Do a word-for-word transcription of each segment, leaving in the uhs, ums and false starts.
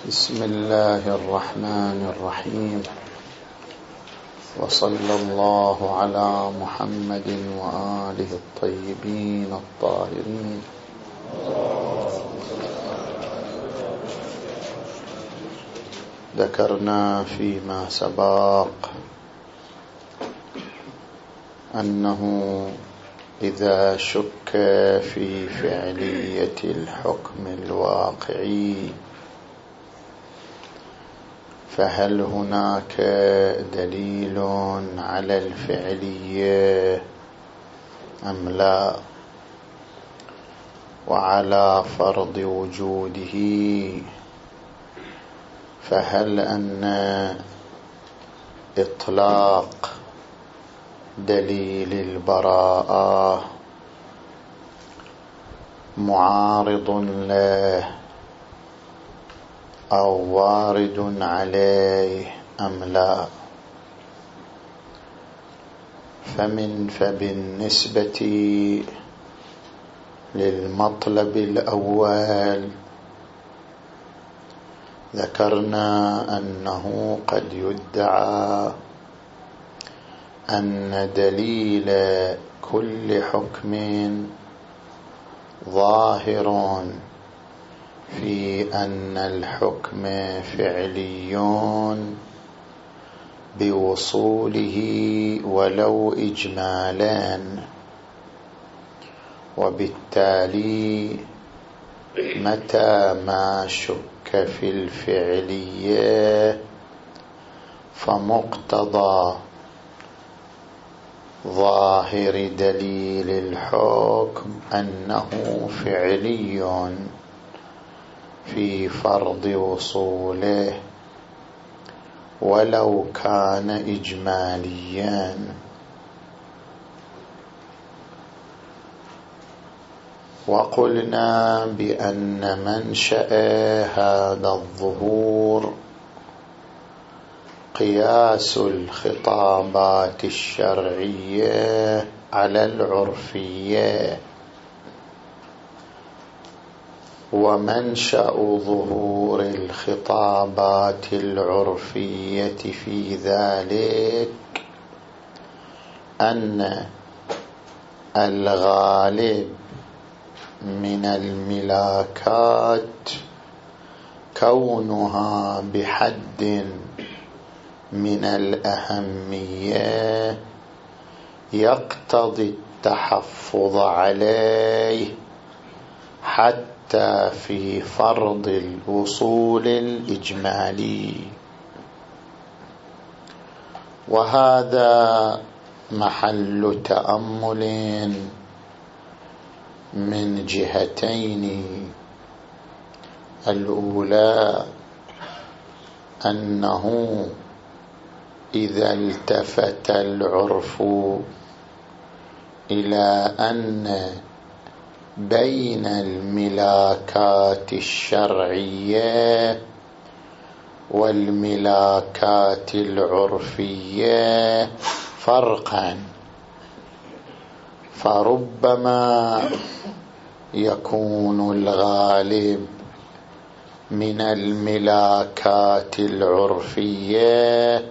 بسم الله الرحمن الرحيم، وصلى الله على محمد وآله الطيبين الطاهرين. ذكرنا فيما سبق أنه إذا شك في فعلية الحكم الواقعي فهل هناك دليل على الفعلية أم لا، وعلى فرض وجوده فهل أن إطلاق دليل البراءة معارض له أو وارد عليه أم لا؟ فمن فبالنسبة للمطلب الأول ذكرنا أنه قد يدعى أن دليل كل حكم ظاهر في أن الحكم فعلي بوصوله ولو إجمالا، وبالتالي متى ما شك في الفعلية فمقتضى ظاهر دليل الحكم أنه فعلي في فرض وصوله ولو كان إجماليا. وقلنا بأن منشأ هذا الظهور قياس الخطابات الشرعية على العرفية، ومنشأ ظهور الخطابات العرفية في ذلك أن الغالب من الملاكات كونها بحد من الأهمية يقتضي التحفظ عليه حتى في فرض الوصول الإجمالي، وهذا محل تأمل من جهتين. الأولى أنه إذا التفت العرف إلى أن بين الملاكات الشرعية والملاكات العرفية فرقا، فربما يكون الغالب من الملاكات العرفية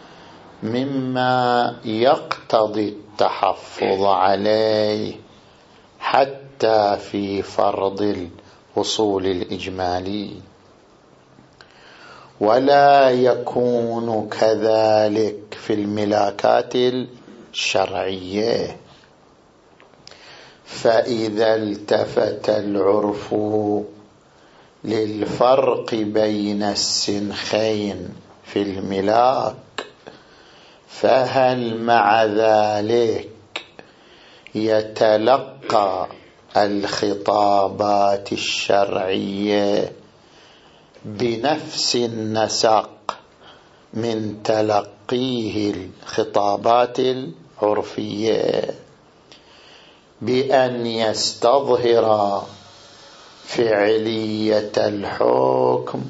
مما يقتضي التحفظ عليه حتى في فرض الوصول الإجمالي، ولا يكون كذلك في الملاكات الشرعية. فإذا التفت العرف للفرق بين السنخين في الملاك فهل مع ذلك يتلقى الخطابات الشرعية بنفس النسق من تلقيه الخطابات العرفية، بأن يستظهر فعلية الحكم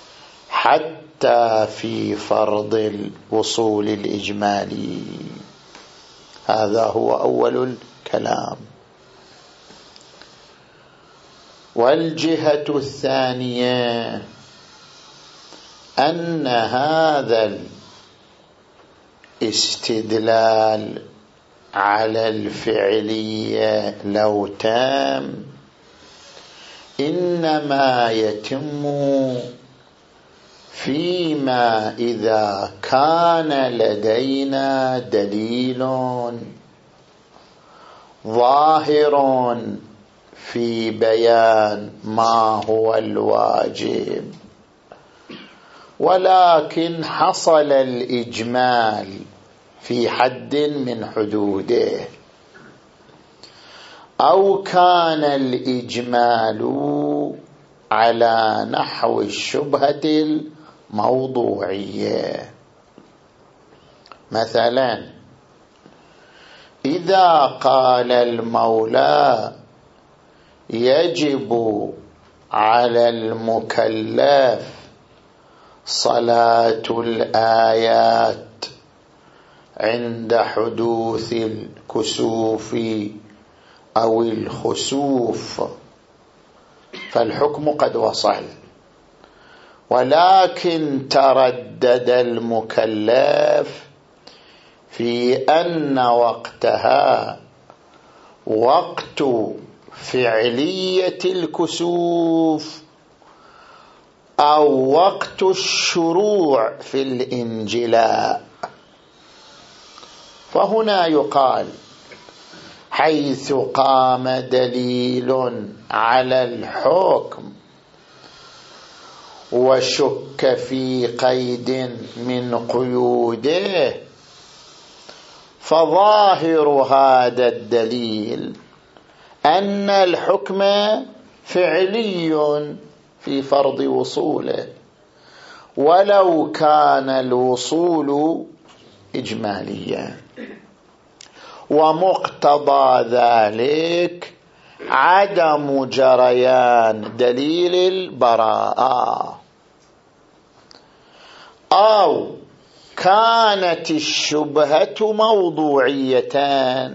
حتى في فرض الوصول الإجمالي؟ هذا هو أول الكلام. والجهة الثانية أن هذا الاستدلال على الفعلية لو تام إنما يتم فيما إذا كان لدينا دليل ظاهر في بيان ما هو الواجب، ولكن حصل الإجمال في حد من حدوده، أو كان الإجمال على نحو الشبهة الموضوعية. مثلا إذا قال المولى يجب على المكلف صلاة الآيات عند حدوث الكسوف أو الخسوف، فالحكم قد وصل، ولكن تردد المكلف في أن وقتها وقت فعلية الكسوف أو وقت الشروع في الانجلاء. فهنا يقال حيث قام دليل على الحكم وشك في قيد من قيوده، فظاهر هذا الدليل أن الحكم فعلي في فرض وصوله، ولو كان الوصول إجماليا، ومقتضى ذلك عدم جريان دليل البراءة، أو كانت الشبهة موضوعية،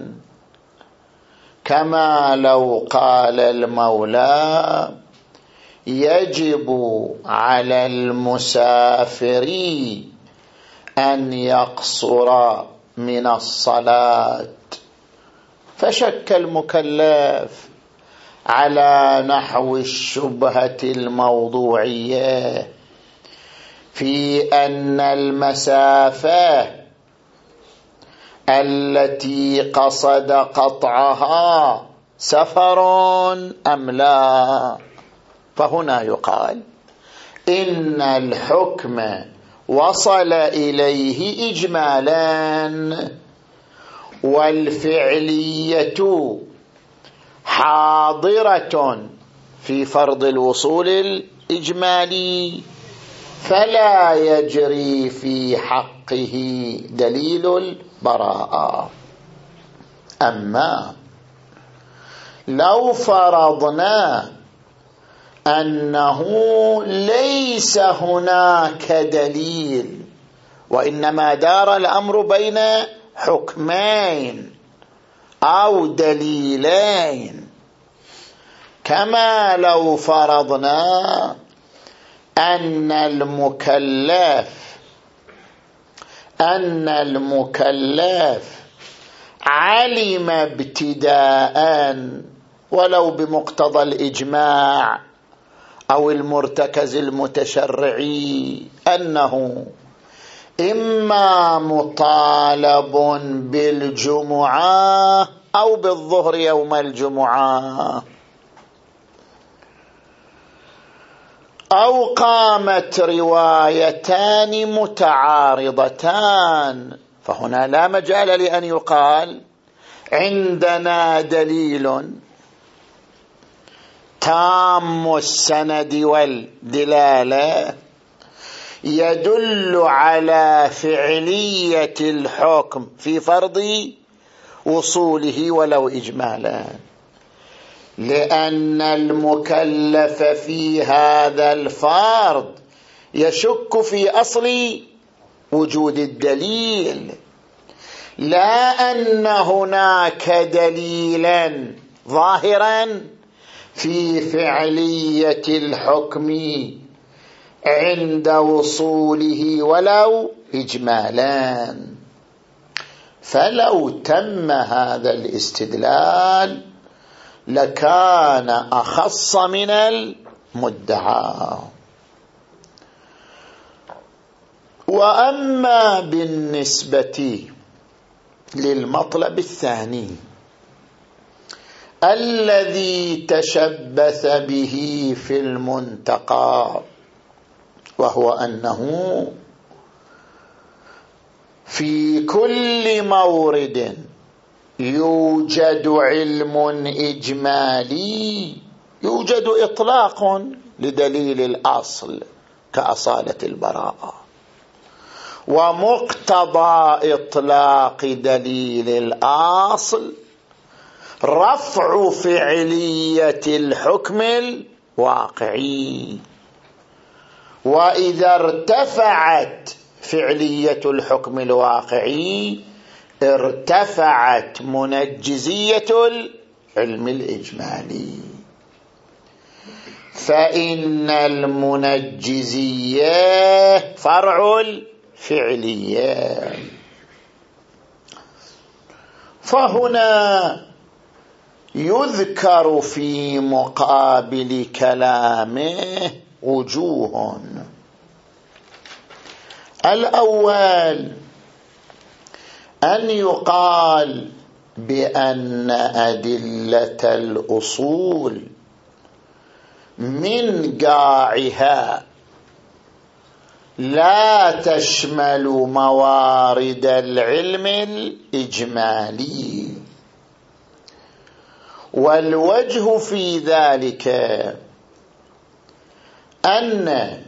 كما لو قال المولى يجب على المسافر أن يقصر من الصلاة، فشك المكلف على نحو الشبهة الموضوعية في أن المسافة التي قصد قطعها سفر أم لا، فهنا يقال إن الحكم وصل إليه إجمالا، والفعلية حاضرة في فرض الوصول الإجمالي، فلا يجري في حقه دليل البراءة. أما لو فرضنا أنه ليس هناك دليل، وإنما دار الأمر بين حكمين أو دليلين، كما لو فرضنا أن المكلف أن المكلف علم ابتداء ولو بمقتضى الإجماع أو المرتكز المتشرعي أنه إما مطالب بالجمعة أو بالظهر يوم الجمعة، أو قامت روايتان متعارضتان، فهنا لا مجال لأن يقال عندنا دليل تام السند والدلالة يدل على فعلية الحكم في فرض وصوله ولو إجمالا، لأن المكلف في هذا الفرض يشك في أصل وجود الدليل، لا أن هناك دليلا ظاهرا في فعلية الحكم عند وصوله ولو إجمالا. فلو تم هذا الاستدلال لكان أخص من المدعى. وأما بالنسبة للمطلب الثاني الذي تشبث به في المنتقى، وهو أنه في كل مورد يوجد علم إجمالي يوجد إطلاق لدليل الأصل كأصالة البراءة، ومقتضى إطلاق دليل الأصل رفع فعلية الحكم الواقعي. وإذا ارتفعت فعلية الحكم الواقعي ارتفعت منجزية العلم الإجمالي، فإن المنجزية فرع الفعلية. فهنا يذكر في مقابل كلامه وجوه. الأول أن يقال بأن أدلة الأصول من قاعها لا تشمل موارد العلم الإجمالي، والوجه في ذلك أن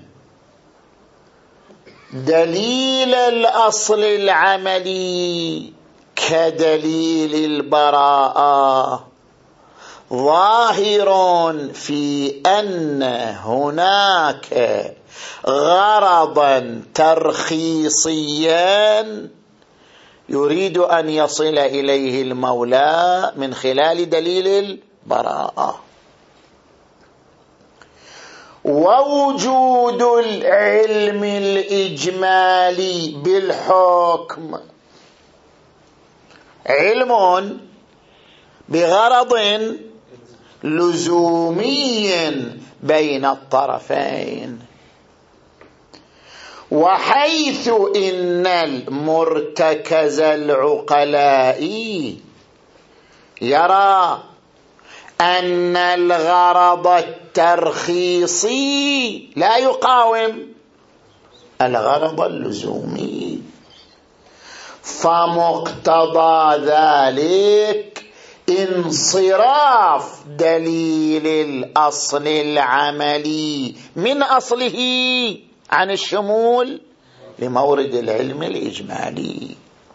دليل الأصل العملي كدليل البراءة ظاهر في أن هناك غرضا ترخيصيا يريد أن يصل إليه المولى من خلال دليل البراءة. ووجود العلم الإجمالي بالحكم علم بغرض لزومي بين الطرفين، وحيث إن المرتكز العقلاء يرى أن الغرض الترخيصي لا يقاوم الغرض اللزومي، فمقتضى ذلك انصراف دليل الأصل العملي من أصله عن الشمول لمورد العلم الإجمالي،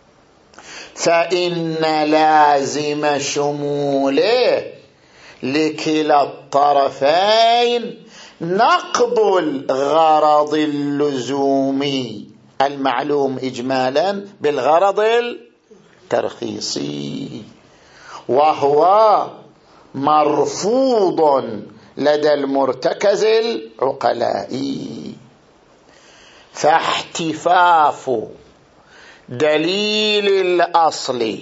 فإن لازم شموله لكلا الطرفين نقض الغرض اللزومي المعلوم إجمالا بالغرض الترخيصي، وهو مرفوض لدى المرتكز العقلائي. فاحتفاف دليل الأصل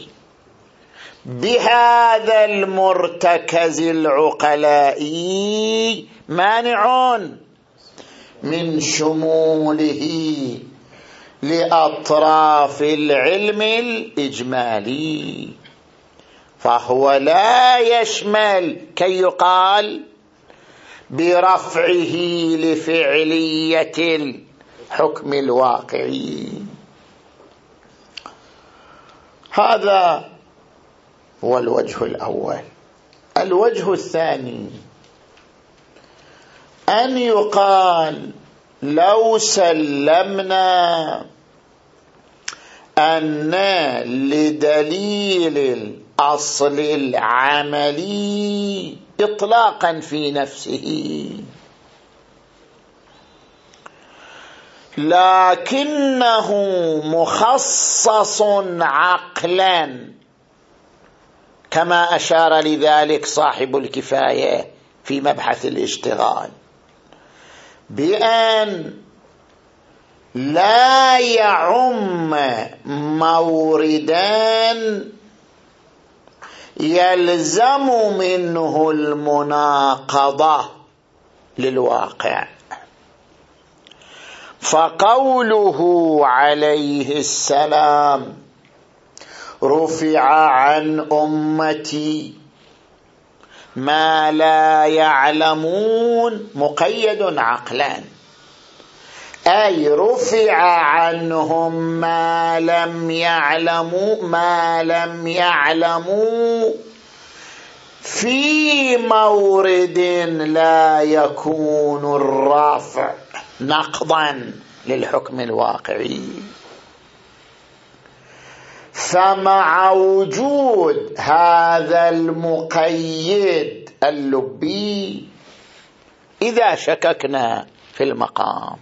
بهذا المرتكز العقلائي مانع من شموله لأطراف العلم الإجمالي، فهو لا يشمل كي يقال برفعه لفعلية الحكم الواقعي. هذا هو الوجه الأول. الوجه الثاني أن يقال لو سلمنا أن لدليل الأصل العملي إطلاقا في نفسه، لكنه مخصص عقلا كما أشار لذلك صاحب الكفاية في مبحث الاشتغال، بأن لا يعم موردا يلزم منه المناقضة للواقع. فقوله عليه السلام رفع عن أمتي ما لا يعلمون مقيد عقلا، أي رفع عنهم ما لم يعلموا ما لم يعلموا في مورد لا يكون الرافع نقضا للحكم الواقعي. فمع وجود هذا المقيد اللبي إذا شككنا في المقام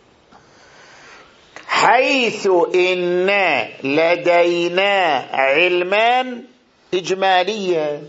حيث إن لدينا علما إجماليا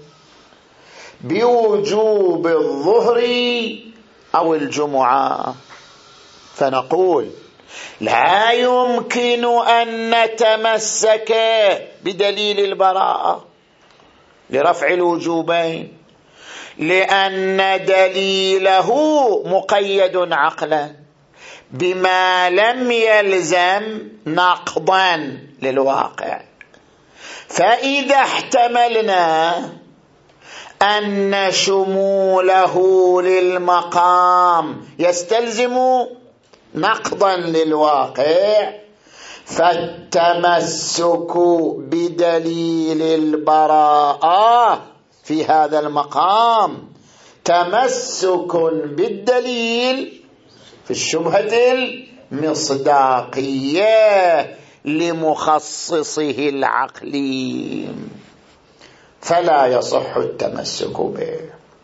بوجوب الظهر أو الجمعة، فنقول لا يمكن أن نتمسك بدليل البراءة لرفع الوجوبين، لأن دليله مقيد عقلا بما لم يلزم نقضا للواقع. فإذا احتملنا أن شموله للمقام يستلزم نقضا للواقع، فالتمسك بدليل البراءة في هذا المقام تمسك بالدليل في الشبهة المصداقية لمخصصه العقلي، فلا يصح التمسك به.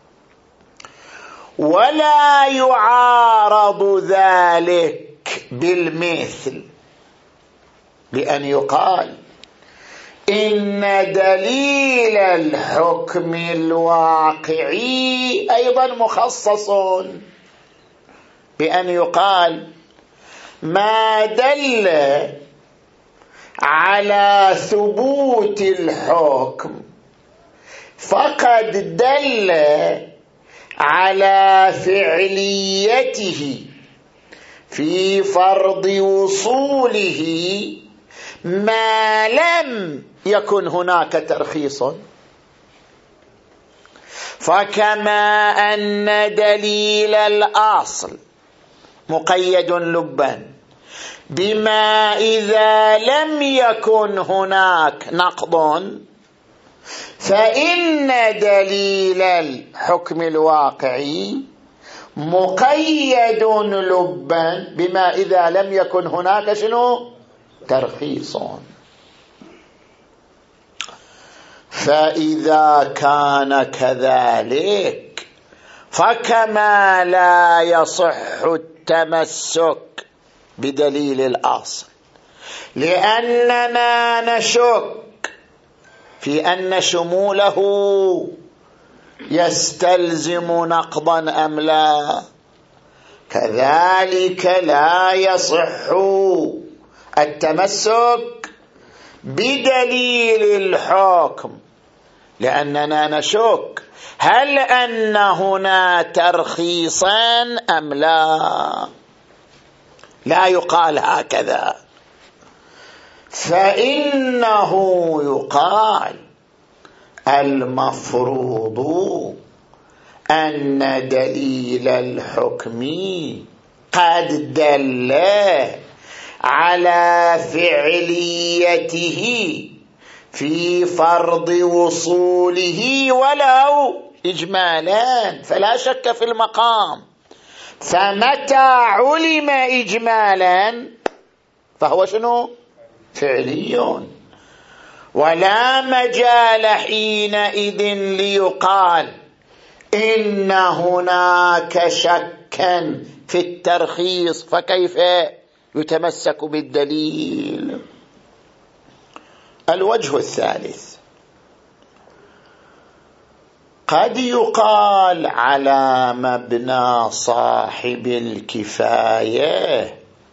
ولا يعارض ذلك بالمثل بأن يقال إن دليل الحكم الواقعي أيضا مخصص، بأن يقال ما دل على ثبوت الحكم فقد دل على فعليته في فرض وصوله ما لم يكن هناك ترخيص. فكما أن دليل الأصل مقيد لبا بما إذا لم يكن هناك نقض، فإن دليل الحكم الواقعي مقيد لبا بما إذا لم يكن هناك شنو؟ ترخيص. فإذا كان كذلك فكما لا يصح التمسك بدليل الأصل لأننا نشك في أن شموله يستلزم نقضا أم لا، كذلك لا يصح التمسك بدليل الحكم لأننا نشك هل أن هنا ترخيصا أم لا. لا يقال هكذا، فإنه يقال المفروض أن دليل الحكم قد دل على فعليته في فرض وصوله ولو إجمالا، فلا شك في المقام. فمتى علم إجمالا فهو شنو؟ فعلي، ولا مجال حينئذ ليقال إن هناك شكا في الترخيص فكيف يتمسك بالدليل. الوجه الثالث قد يقال على مبنى صاحب الكفاية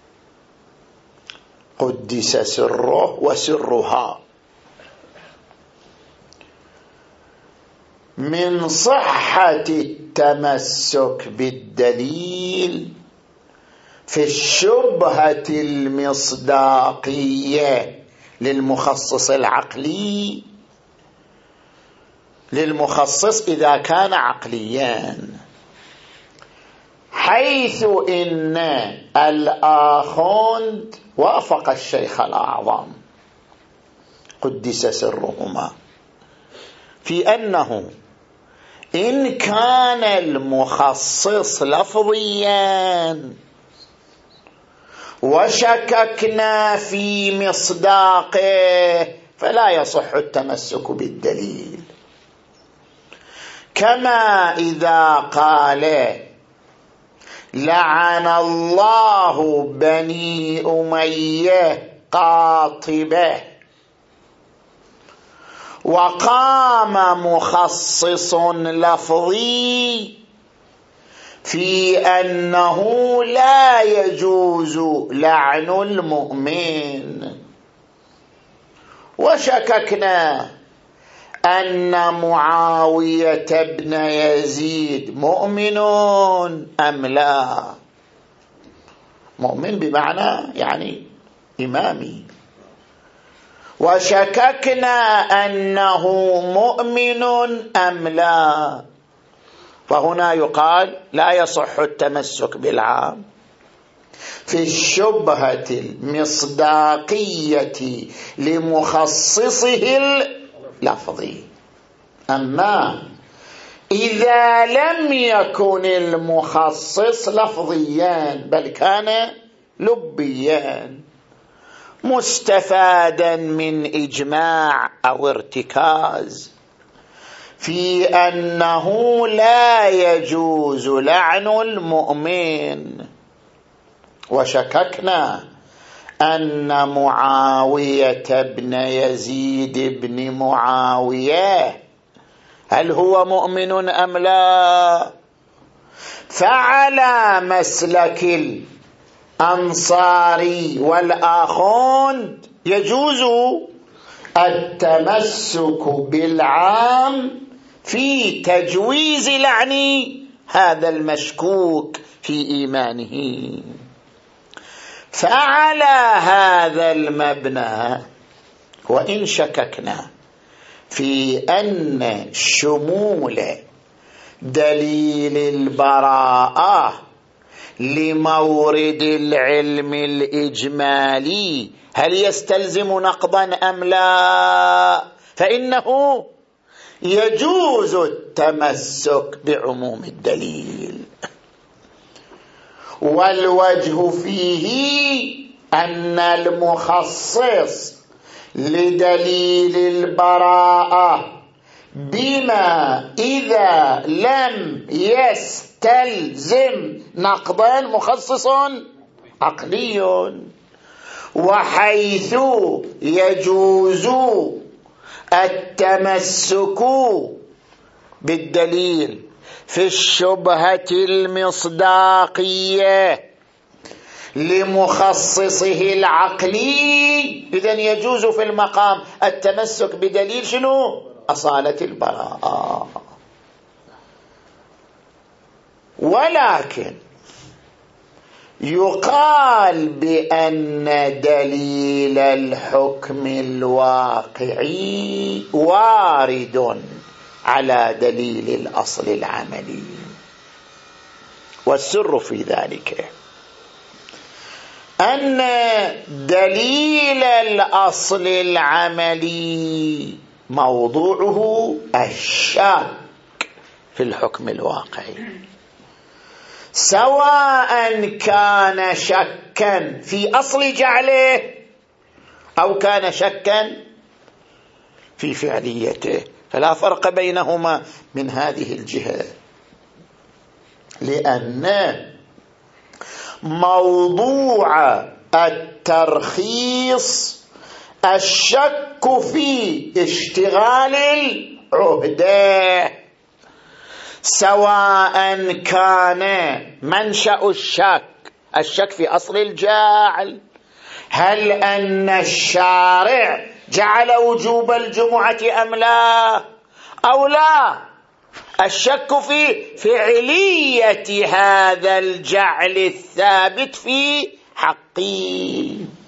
قدس سره وسرها من صحة التمسك بالدليل في الشبهة المصداقية للمخصص العقلي، للمخصص إذا كان عقليا، حيث إن الآخوند وافق الشيخ الأعظم قدس سرهما في أنه إن كان المخصص لفظيا وشككنا في مصداقه فلا يصح التمسك بالدليل، كما إذا قال لعن الله بني أمية قاطبة وقام مخصص لفظي في أنه لا يجوز لعن المؤمن، وشككنا أن معاوية بن يزيد مؤمن أم لا، مؤمن بمعنى يعني إمامي، وشككنا أنه مؤمن أم لا، فهنا يقال لا يصح التمسك بالعام في الشبهة المصداقية لمخصصه اللفظي. أما إذا لم يكن المخصص لفظيا بل كان لبيا مستفادا من إجماع أو ارتكاز في أنه لا يجوز لعن المؤمن، وشككنا أن معاوية بن يزيد بن معاوية هل هو مؤمن أم لا، فعلى مسلك الأنصاري والآخوند يجوز التمسك بالعام في تجويز لعن هذا المشكوك في إيمانه. فعلى هذا المبنى وإن شككنا في أن شمول دليل البراءة لمورد العلم الإجمالي هل يستلزم نقضا أم لا، فإنه يجوز التمسك بعموم الدليل، والوجه فيه أن المخصص لدليل البراءة بما إذا لم يستلزم نقضا مخصص عقلي، وحيث يجوز التمسك بالدليل في الشبهة المصداقية لمخصصه العقلي، إذن يجوز في المقام التمسك بدليل شنو؟ أصالة البراءة. ولكن يقال بأن دليل الحكم الواقعي وارد على دليل الأصل العملي، والسر في ذلك أن دليل الأصل العملي موضوعه الشك في الحكم الواقعي، سواء كان شكا في أصل جعله أو كان شكا في فعليته، فلا فرق بينهما من هذه الجهة، لأن موضوع الترخيص الشك في اشتغال العهدة، سواء كان منشأ الشك الشك في أصل الجعل، هل أن الشارع جعل وجوب الجمعة أم لا أو لا، الشك في فعلية هذا الجعل الثابت في حقي.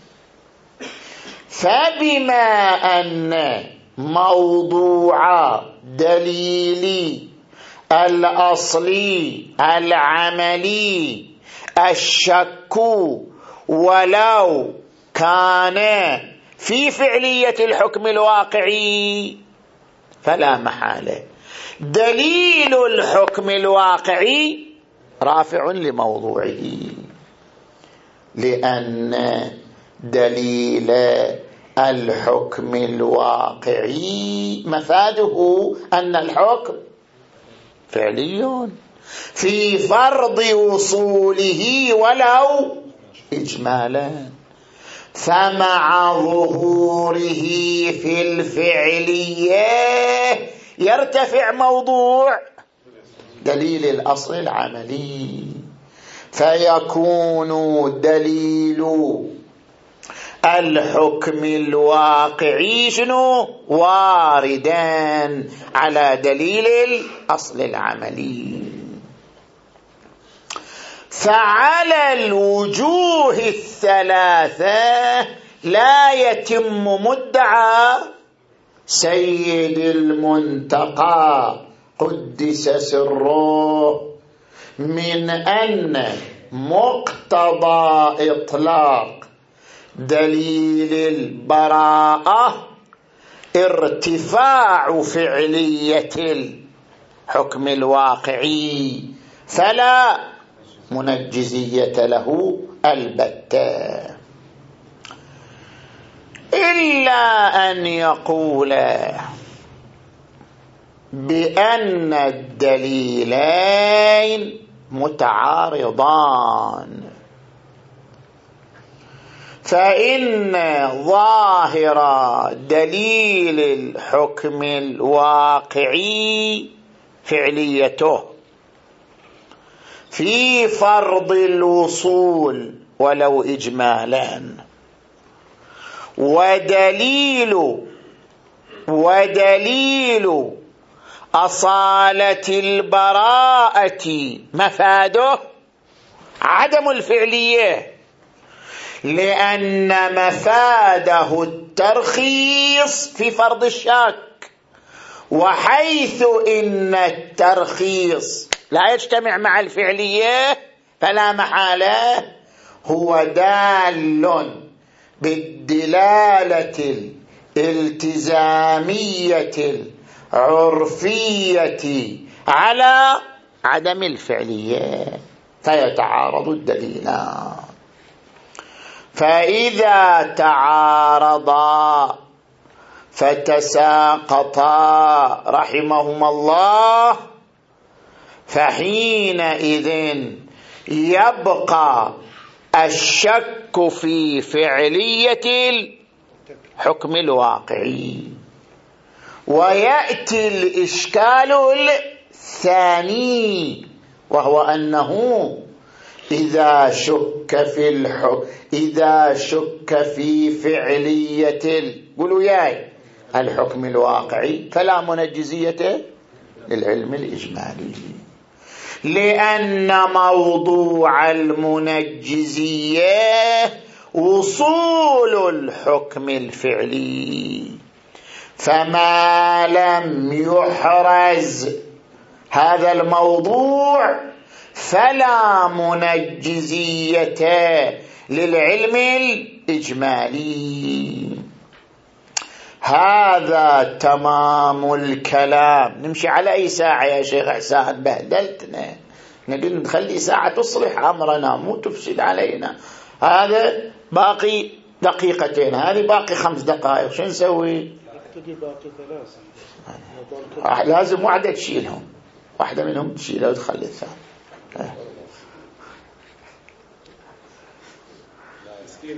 فبما أن موضوع دليل الأصلي العملي الشك ولو كان في فعلية الحكم الواقعي، فلا محالة دليل الحكم الواقعي رافع لموضوعه، لأن دليل الحكم الواقعي مفاده أن الحكم فعلي في فرض وصوله ولو إجمالا، فمع ظهوره في الفعلية يرتفع موضوع دليل الأصل العملي، فيكون دليل الحكم الواقعي شنو واردا على دليل الأصل العملي. فعلى الوجوه الثلاثة لا يتم مدعى سيد المنتقى قدس سره من أن مقتضى إطلاق دليل البراءة ارتفاع فعلية الحكم الواقعي، فلا منجزية له البتة، إلا أن يقول بأن الدليلين متعارضان، فإن ظاهر دليل الحكم الواقعي فعليته في فرض الوصول ولو إجمالا، ودليل ودليل أصالة البراءة مفاده عدم الفعلية، لأن مفاده الترخيص في فرض الشك، وحيث إن الترخيص لا يجتمع مع الفعلية فلا محالة هو دال بالدلالة الالتزامية العرفية على عدم الفعلية، فيتعارض الدليلان. فإذا تعارضا فتساقطا رحمهما الله، فحينئذ يبقى الشك في فعلية الحكم الواقعي، ويأتي الإشكال الثاني، وهو أنه إذا شك في الحكم إذا شك في فعلية قولوا ياي الحكم الواقعي فلا منجزية للعلم الإجمالي، لأن موضوع المنجزية وصول الحكم الفعلي، فما لم يحرز هذا الموضوع فلا منجزية للعلم الإجمالي. هذا تمام الكلام. نمشي على أي ساعة يا شيخ حسان؟ بهدلتنا، نقول نخلي ساعة تصلح أمرنا مو تفسد علينا. هذا باقي دقيقتين، هذه باقي خمس دقائق، شو نسوي؟ لازم واحدة تشيلهم، واحدة منهم تشيلها وتخلي الثاني.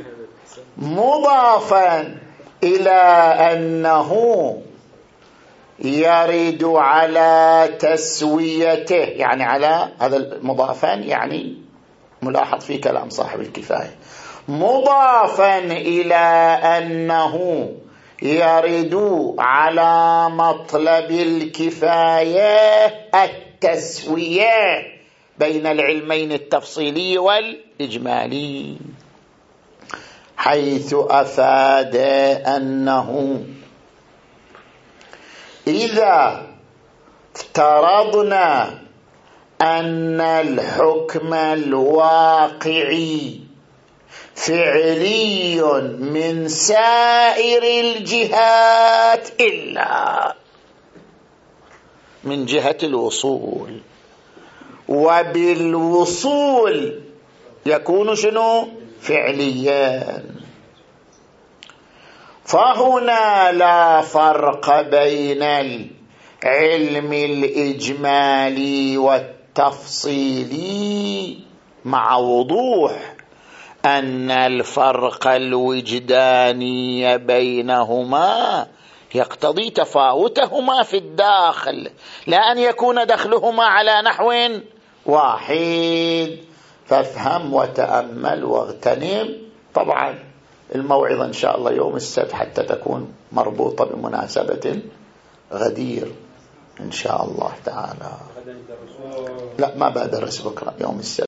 مضافا إلى أنه يرد على تسويته، يعني على هذا المضافا، يعني ملاحظ في كلام صاحب الكفاية، مضافا إلى أنه يرد على مطلب الكفاية التسوية بين العلمين التفصيلي والإجمالي، حيث أفاد أنه إذا افترضنا أن الحكم الواقعي فعلي من سائر الجهات إلا من جهة الوصول، وبالوصول يكون شنو؟ فعليا، فهنا لا فرق بين العلم الإجمالي والتفصيلي، مع وضوح أن الفرق الوجداني بينهما يقتضي تفاوتهما في الداخل، لا أن يكون دخلهما على نحو واحد. فافهم وتأمل واغتنم. طبعا الموعظة إن شاء الله يوم السبت حتى تكون مربوطة بمناسبة غدير إن شاء الله تعالى. لا، ما بدرس بكرة، يوم السبت.